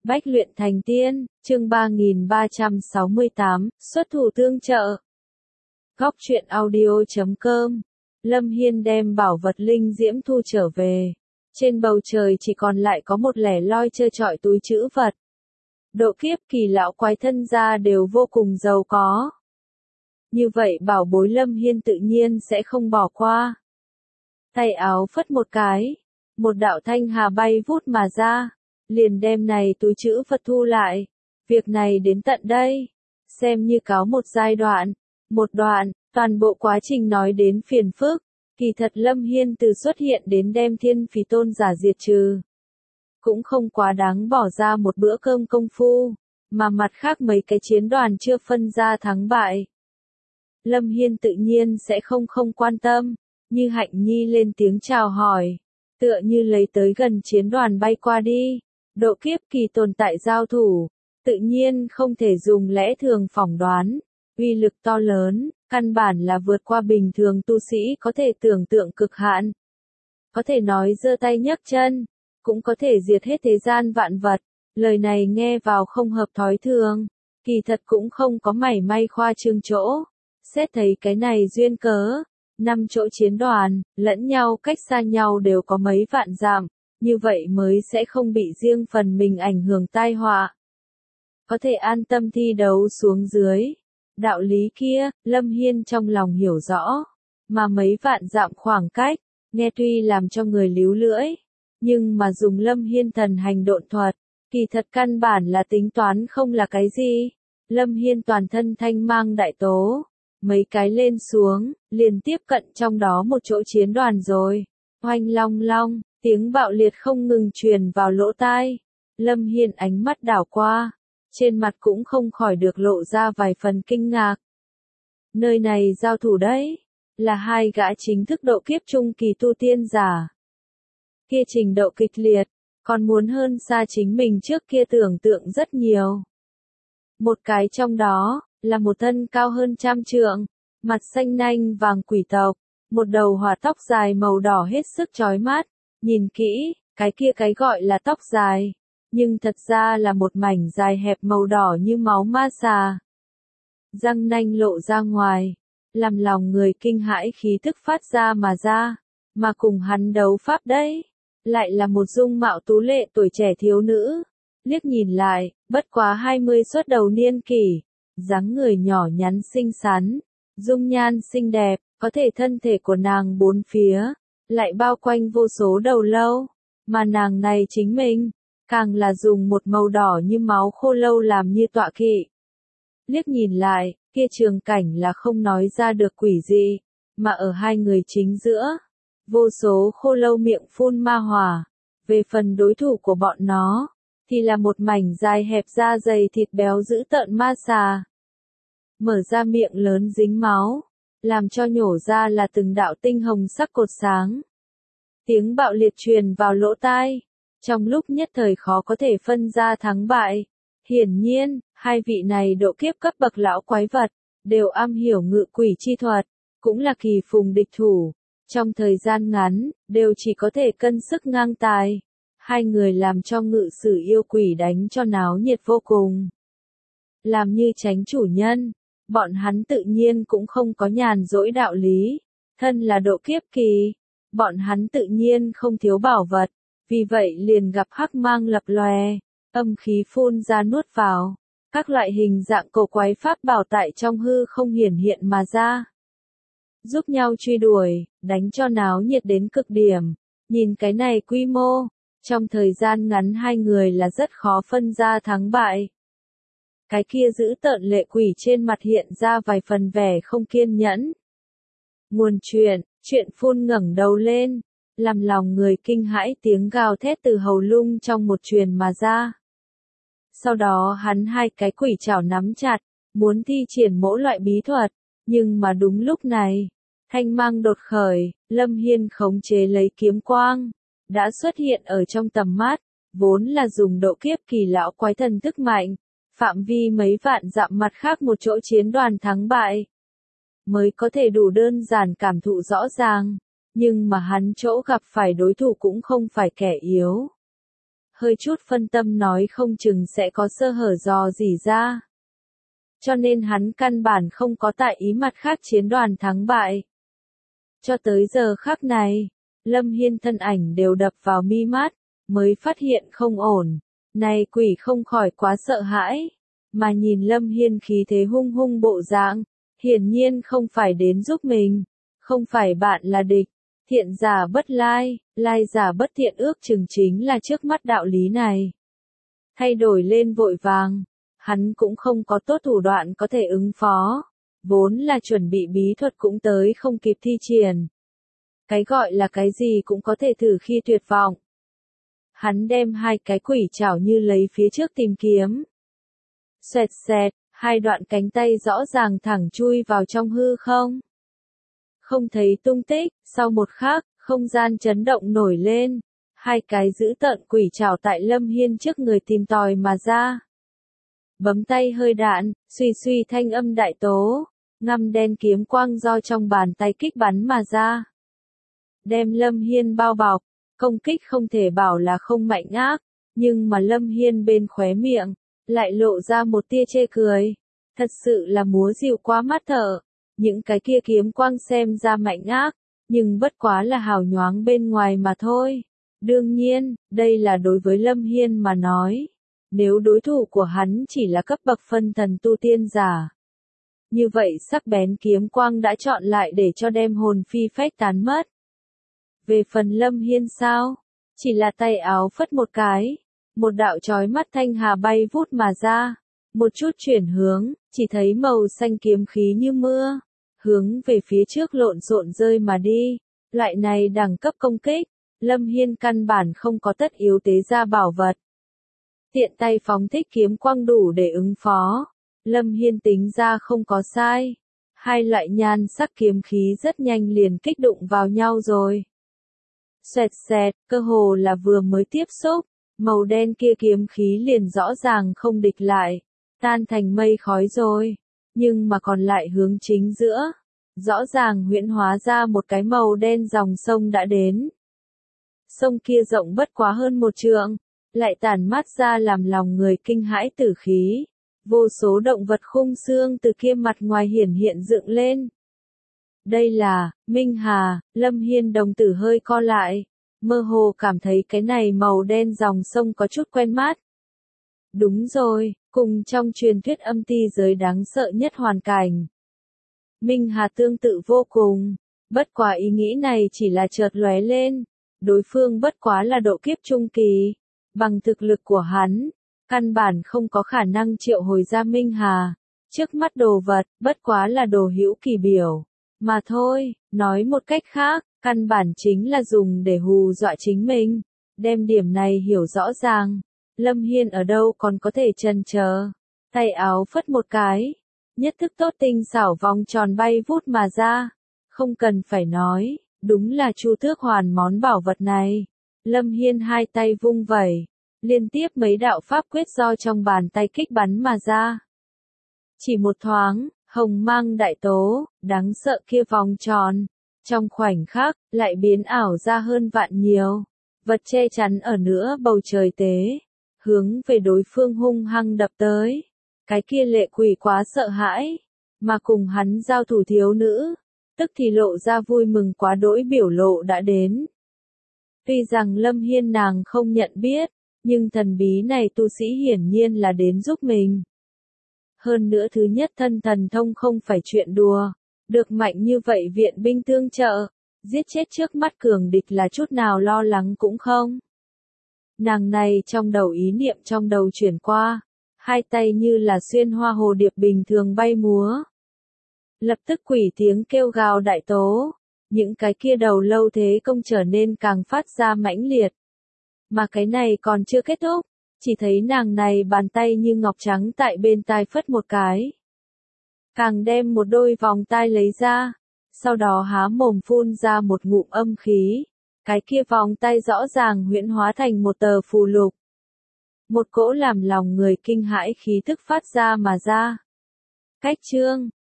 Bách luyện thành tiên, chương 3368, xuất thủ tương trợ. Góc truyện audio.com. Lâm Hiên đem bảo vật linh diễm thu trở về. Trên bầu trời chỉ còn lại có một lẻ loi trơ trọi túi trữ vật. Độ kiếp kỳ lão quái thân gia đều vô cùng giàu có. Như vậy bảo bối Lâm Hiên tự nhiên sẽ không bỏ qua. Tay áo phất một cái, một đạo thanh hà bay vút mà ra, liền đem này túi trữ vật thu lại. Việc này đến tận đây, xem như cáo một giai đoạn, một đoạn, toàn bộ quá trình nói đến phiền phức. Kỳ thật Lâm Hiên từ xuất hiện đến đem thiên phí tôn giả diệt trừ, cũng không quá đáng bỏ ra một bữa cơm công phu, mà mặt khác mấy cái chiến đoàn chưa phân ra thắng bại. Lâm Hiên tự nhiên sẽ không quan tâm, như Hạnh Nhi lên tiếng chào hỏi, tựa như lấy tới gần chiến đoàn bay qua đi. Độ kiếp kỳ tồn tại giao thủ, tự nhiên không thể dùng lẽ thường phỏng đoán, uy lực to lớn, căn bản là vượt qua bình thường tu sĩ có thể tưởng tượng cực hạn. Có thể nói giơ tay nhấc chân, cũng có thể diệt hết thế gian vạn vật, lời này nghe vào không hợp thói thường, kỳ thật cũng không có mảy may khoa trương chỗ. Xét thấy cái này duyên cớ, 5 chỗ chiến đoàn, lẫn nhau cách xa nhau đều có mấy vạn dặm, như vậy mới sẽ không bị riêng phần mình ảnh hưởng tai họa. Có thể an tâm thi đấu xuống dưới. Đạo lý kia, Lâm Hiên trong lòng hiểu rõ, mà mấy vạn dặm khoảng cách, nghe tuy làm cho người líu lưỡi, nhưng mà dùng Lâm Hiên thần hành độn thuật, kỳ thật căn bản là tính toán không là cái gì. Lâm Hiên toàn thân thanh mang đại tố, mấy cái lên xuống, liền tiếp cận trong đó một chỗ chiến đoàn rồi. Oanh long long, tiếng bạo liệt không ngừng truyền vào lỗ tai. Lâm Hiên ánh mắt đảo qua, trên mặt cũng không khỏi được lộ ra vài phần kinh ngạc. Nơi này giao thủ đấy, là hai gã chính thức độ kiếp trung kỳ tu tiên giả. Kia trình độ kịch liệt, còn muốn hơn xa chính mình trước kia tưởng tượng rất nhiều. Một cái trong đó, là một thân cao hơn 100 trượng, mặt xanh nanh vàng quỷ tộc, một đầu hỏa tóc dài màu đỏ hết sức chói mắt, nhìn kỹ, cái kia cái gọi là tóc dài, nhưng thật ra là một mảnh dài hẹp màu đỏ như máu ma xà. Răng nanh lộ ra ngoài, làm lòng người kinh hãi khí tức phát ra mà cùng hắn đấu pháp đấy, lại là một dung mạo tú lệ tuổi trẻ thiếu nữ, liếc nhìn lại, bất quá 20 xuất đầu niên kỷ, dáng người nhỏ nhắn xinh xắn, dung nhan xinh đẹp, có thể thân thể của nàng bốn phía, lại bao quanh vô số đầu lâu, mà nàng này chính mình, càng là dùng một màu đỏ như máu khô lâu làm như tọa kỵ. Liếc nhìn lại, kia trường cảnh là không nói ra được quỷ gì, mà ở hai người chính giữa, vô số khô lâu miệng phun ma hỏa. Về phần đối thủ của bọn nó, thì là một mảnh dài hẹp da dày thịt béo dữ tợn ma xà. Mở ra miệng lớn dính máu, làm cho nhổ ra là từng đạo tinh hồng sắc cột sáng. Tiếng bạo liệt truyền vào lỗ tai, trong lúc nhất thời khó có thể phân ra thắng bại. Hiển nhiên, hai vị này độ kiếp cấp bậc lão quái vật, đều am hiểu ngự quỷ chi thuật, cũng là kỳ phùng địch thủ. Trong thời gian ngắn, đều chỉ có thể cân sức ngang tài. Hai người làm cho ngự sử yêu quỷ đánh cho náo nhiệt vô cùng. Làm như chánh chủ nhân, bọn hắn tự nhiên cũng không có nhàn rỗi đạo lý. Thân là độ kiếp kỳ, bọn hắn tự nhiên không thiếu bảo vật, vì vậy liền gặp hắc mang lập lòe, âm khí phun ra nuốt vào, các loại hình dạng cổ quái pháp bảo tại trong hư không hiển hiện mà ra. Giúp nhau truy đuổi, đánh cho náo nhiệt đến cực điểm. Nhìn cái này quy mô, trong thời gian ngắn hai người là rất khó phân ra thắng bại. Cái kia giữ tợn lệ quỷ trên mặt hiện ra vài phần vẻ không kiên nhẫn. Nguồn chuyện phun ngẩng đầu lên, làm lòng người kinh hãi tiếng gào thét từ hầu lung trong một truyền mà ra. Sau đó hắn hai cái quỷ chảo nắm chặt, muốn thi triển mỗi loại bí thuật, nhưng mà đúng lúc này, thanh mang đột khởi, Lâm Hiên khống chế lấy kiếm quang, đã xuất hiện ở trong tầm mắt, vốn là dùng độ kiếp kỳ lão quái thần thức mạnh, phạm vi mấy vạn dặm mặt khác một chỗ chiến đoàn thắng bại, mới có thể đủ đơn giản cảm thụ rõ ràng, nhưng mà hắn chỗ gặp phải đối thủ cũng không phải kẻ yếu. hơi chút phân tâm nói không chừng sẽ có sơ hở dò dỉ ra. Cho nên hắn căn bản không có tại ý mặt khác chiến đoàn thắng bại. Cho tới giờ khắc này, Lâm Hiên thân ảnh đều đập vào mi mắt, mới phát hiện không ổn. Này quỷ không khỏi quá sợ hãi, mà nhìn Lâm Hiên khí thế hung hung bộ dạng, hiển nhiên không phải đến giúp mình, không phải bạn là địch, thiện giả bất lai, lai giả bất thiện ước chừng chính là trước mắt đạo lý này. Thay đổi lên vội vàng, hắn cũng không có tốt thủ đoạn có thể ứng phó, vốn là chuẩn bị bí thuật cũng tới không kịp thi triển. Cái gọi là cái gì cũng có thể thử khi tuyệt vọng. Hắn đem hai cái quỷ chảo như lấy phía trước tìm kiếm. Xoẹt xẹt, hai đoạn cánh tay rõ ràng thẳng chui vào trong hư không. Không thấy tung tích, sau một khắc, không gian chấn động nổi lên. Hai cái dữ tợn quỷ chảo tại Lâm Hiên trước người tìm tòi mà ra. Bấm tay hơi đạn, suy suy thanh âm đại tố, ngăm đen kiếm quang do trong bàn tay kích bắn mà ra. Đem Lâm Hiên bao bọc, công kích không thể bảo là không mạnh ác, nhưng mà Lâm Hiên bên khóe miệng, lại lộ ra một tia chê cười. Thật sự là múa dịu quá mắt thợ, những cái kia kiếm quang xem ra mạnh ác, nhưng bất quá là hào nhoáng bên ngoài mà thôi. Đương nhiên, đây là đối với Lâm Hiên mà nói. Nếu đối thủ của hắn chỉ là cấp bậc phân thần tu tiên giả, như vậy sắc bén kiếm quang đã chọn lại để cho đem hồn phi phách tán mất. Về phần Lâm Hiên sao? Chỉ là tay áo phất một cái, một đạo chói mắt thanh hà bay vút mà ra, một chút chuyển hướng, chỉ thấy màu xanh kiếm khí như mưa, hướng về phía trước lộn xộn rơi mà đi. Loại này đẳng cấp công kích, Lâm Hiên căn bản không có tất yếu tế ra bảo vật. Tiện tay phóng thích kiếm quang đủ để ứng phó. Lâm Hiên tính ra không có sai. Hai loại nhan sắc kiếm khí rất nhanh liền kích đụng vào nhau rồi. Xoẹt xẹt, cơ hồ là vừa mới tiếp xúc, màu đen kia kiếm khí liền rõ ràng không địch lại, tan thành mây khói rồi, nhưng mà còn lại hướng chính giữa, rõ ràng huyễn hóa ra một cái màu đen dòng sông đã đến. Sông kia rộng bất quá hơn 1 trượng, lại tản mát ra làm lòng người kinh hãi tử khí, vô số động vật khung xương từ kia mặt ngoài hiển hiện dựng lên. Đây là, Minh Hà. Lâm Hiên đồng tử hơi co lại, mơ hồ cảm thấy cái này màu đen dòng sông có chút quen mắt. Đúng rồi, cùng trong truyền thuyết âm ti giới đáng sợ nhất hoàn cảnh. Minh Hà tương tự vô cùng, bất quá ý nghĩ này chỉ là chợt lóe lên, đối phương bất quá là độ kiếp trung kỳ, bằng thực lực của hắn, căn bản không có khả năng triệu hồi ra Minh Hà, trước mắt đồ vật, bất quá là đồ hữu kỳ biểu. Mà thôi, nói một cách khác, căn bản chính là dùng để hù dọa chính mình. Đem điểm này hiểu rõ ràng, Lâm Hiên ở đâu còn có thể chần chờ. Tay áo phất một cái, nhất thức tốt tinh xảo vòng tròn bay vút mà ra. Không cần phải nói, đúng là Chu Tước Hoàn món bảo vật này. Lâm Hiên hai tay vung vẩy, liên tiếp mấy đạo pháp quyết do trong bàn tay kích bắn mà ra. Chỉ một thoáng, hồng mang đại tố, đáng sợ kia vòng tròn, trong khoảnh khắc, lại biến ảo ra hơn vạn nhiều, vật che chắn ở nửa bầu trời tế, hướng về đối phương hung hăng đập tới. Cái kia lệ quỷ quá sợ hãi, mà cùng hắn giao thủ thiếu nữ, tức thì lộ ra vui mừng quá đỗi biểu lộ đã đến. Tuy rằng Lâm Hiên nàng không nhận biết, nhưng thần bí này tu sĩ hiển nhiên là đến giúp mình. Hơn nữa thứ nhất thân thần thông không phải chuyện đùa, được mạnh như vậy viện binh tương trợ, giết chết trước mắt cường địch là chút nào lo lắng cũng không. Nàng này trong đầu ý niệm trong đầu chuyển qua, hai tay như là xuyên hoa hồ điệp bình thường bay múa. Lập tức quỷ tiếng kêu gào đại tố, những cái kia đầu lâu thế công trở nên càng phát ra mãnh liệt. Mà cái này còn chưa kết thúc. Chỉ thấy nàng này bàn tay như ngọc trắng tại bên tai phất một cái. Càng đem một đôi vòng tai lấy ra, sau đó há mồm phun ra một ngụm âm khí. Cái kia vòng tay rõ ràng huyễn hóa thành một tờ phù lục. Một cỗ làm lòng người kinh hãi khí tức phát ra mà ra. Cách chương,